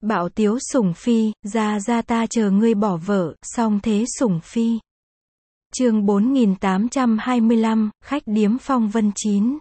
Bảo Tiếu Sủng Phi, ra ta chờ ngươi bỏ vợ, song thế Sủng Phi. Chương 4825, khách điếm Phong Vân 9.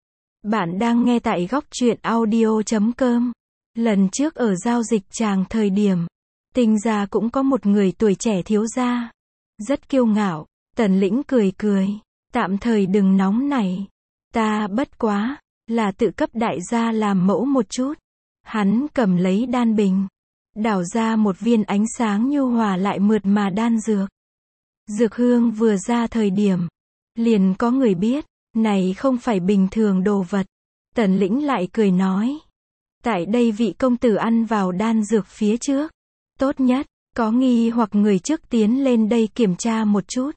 Bạn đang nghe tại góc truyện audio.com. Lần trước ở giao dịch tràng thời điểm, Tinh gia cũng có một người tuổi trẻ thiếu gia. Rất kiêu ngạo, Tần Lĩnh cười cười. Tạm thời đừng nóng nảy. Ta bất quá là tự cấp đại gia làm mẫu một chút. Hắn cầm lấy đan bình, đảo ra một viên ánh sáng nhu hòa lại mượt mà đan dược. Dược hương vừa ra thời điểm, liền có người biết, này không phải bình thường đồ vật. Tần Lĩnh lại cười nói, tại đây vị công tử ăn vào đan dược phía trước, tốt nhất, có nghi hoặc người trước tiến lên đây kiểm tra một chút.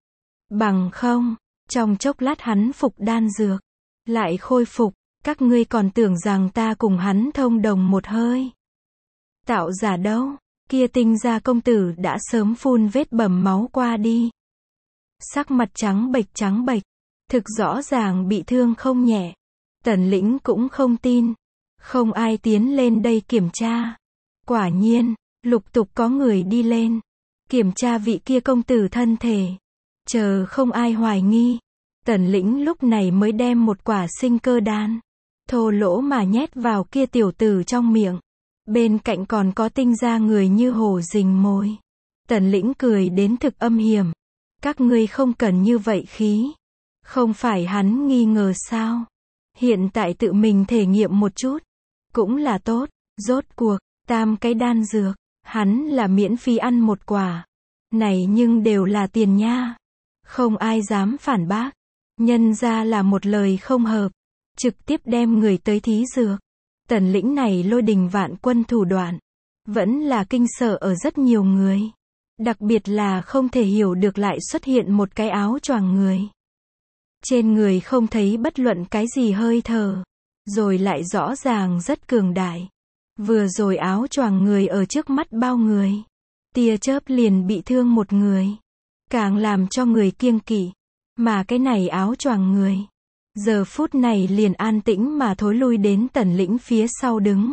Bằng không, trong chốc lát hắn phục đan dược, lại khôi phục, các ngươi còn tưởng rằng ta cùng hắn thông đồng một hơi. Tạo giả đâu, kia Tinh gia công tử đã sớm phun vết bầm máu qua đi. Sắc mặt trắng bệch, thực rõ ràng bị thương không nhẹ. Tần Lĩnh cũng không tin, không ai tiến lên đây kiểm tra. Quả nhiên, lục tục có người đi lên, kiểm tra vị kia công tử thân thể. Chờ không ai hoài nghi, Tần Lĩnh lúc này mới đem một quả sinh cơ đan, thô lỗ mà nhét vào kia tiểu tử trong miệng. Bên cạnh còn có Tinh gia người như hổ rình mồi. Tần Lĩnh cười đến thực âm hiểm. Các ngươi không cần như vậy khí. Không phải hắn nghi ngờ sao? Hiện tại tự mình thể nghiệm một chút, cũng là tốt. Rốt cuộc, 3 cái đan dược, hắn là miễn phí ăn một quả. Này nhưng đều là tiền nha. Không ai dám phản bác. Nhân ra là một lời không hợp, trực tiếp đem người tới thí dược. Tần Lĩnh này lôi đình vạn quân thủ đoạn, vẫn là kinh sợ ở rất nhiều người. Đặc biệt là không thể hiểu được lại xuất hiện một cái áo choàng người. Trên người không thấy bất luận cái gì hơi thở, rồi lại rõ ràng rất cường đại. Vừa rồi áo choàng người ở trước mắt bao người, tia chớp liền bị thương một người, càng làm cho người kiêng kỵ. Mà cái này áo choàng người, giờ phút này liền an tĩnh mà thối lui đến Tần Lĩnh phía sau đứng.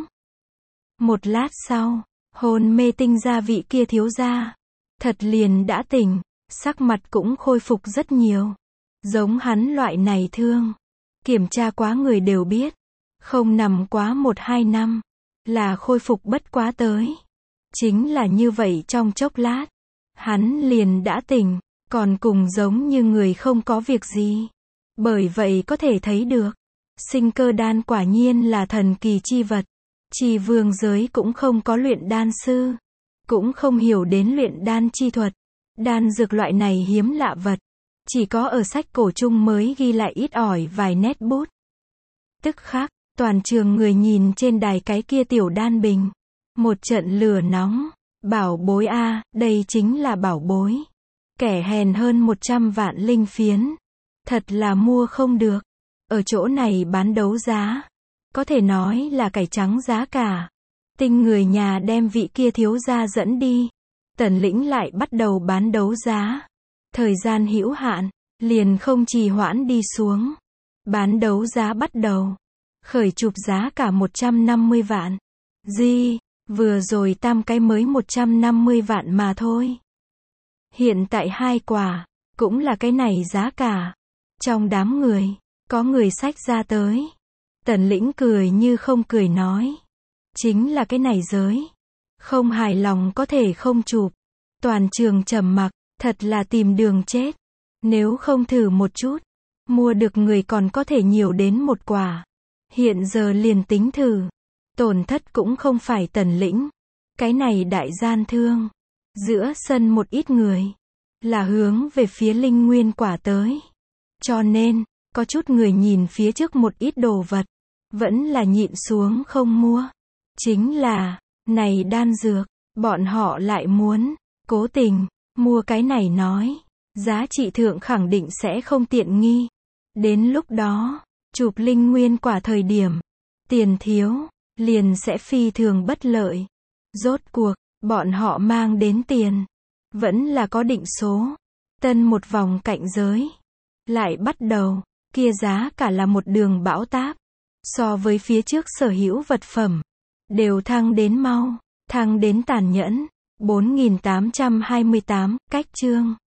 Một lát sau, hôn mê Tinh gia vị kia thiếu gia, thật liền đã tỉnh, sắc mặt cũng khôi phục rất nhiều. Giống hắn loại này thương, kiểm tra quá người đều biết, không nằm quá 1-2 năm, là khôi phục bất quá tới. Chính là như vậy trong chốc lát, hắn liền đã tỉnh, còn cùng giống như người không có việc gì. Bởi vậy có thể thấy được, sinh cơ đan quả nhiên là thần kỳ chi vật. Chỉ vương giới cũng không có luyện đan sư, cũng không hiểu đến luyện đan chi thuật. Đan dược loại này hiếm lạ vật, chỉ có ở sách cổ chung mới ghi lại ít ỏi vài nét bút. Tức khắc, toàn trường người nhìn trên đài cái kia tiểu đan bình, một trận lửa nóng. Bảo bối a, đây chính là bảo bối. Kẻ hèn hơn 100 vạn linh phiến, thật là mua không được. Ở chỗ này bán đấu giá, có thể nói là cải trắng giá cả. Tinh người nhà đem vị kia thiếu gia dẫn đi, Tần Lĩnh lại bắt đầu bán đấu giá. Thời gian hữu hạn, liền không trì hoãn đi xuống. Bán đấu giá bắt đầu, khởi chụp giá cả 150 vạn. Vừa rồi 3 cái mới 150 vạn mà thôi. Hiện tại 2 quả, cũng là cái này giá cả. Trong đám người, có người xách ra tới. Tần Lĩnh cười như không cười nói, chính là cái này giới. Không hài lòng có thể không chụp. Toàn trường trầm mặc, thật là tìm đường chết. Nếu không thử một chút, mua được người còn có thể nhiều đến 1 quả. Hiện giờ liền tính thử, tổn thất cũng không phải Tần Lĩnh. Cái này đại gian thương. Giữa sân một ít người, là hướng về phía linh nguyên quả tới. Cho nên, có chút người nhìn phía trước một ít đồ vật, vẫn là nhịn xuống không mua. Chính là, này đan dược, bọn họ lại muốn, cố tình, mua cái này nói, giá trị thượng khẳng định sẽ không tiện nghi. Đến lúc đó, chụp linh nguyên quả thời điểm, tiền thiếu, liền sẽ phi thường bất lợi. Rốt cuộc, bọn họ mang đến tiền, vẫn là có định số. Tân một vòng cạnh giới, lại bắt đầu, kia giá cả là một đường bão táp. So với phía trước sở hữu vật phẩm, Đều thăng đến mau, thăng đến tàn nhẫn. 4828, cách chương.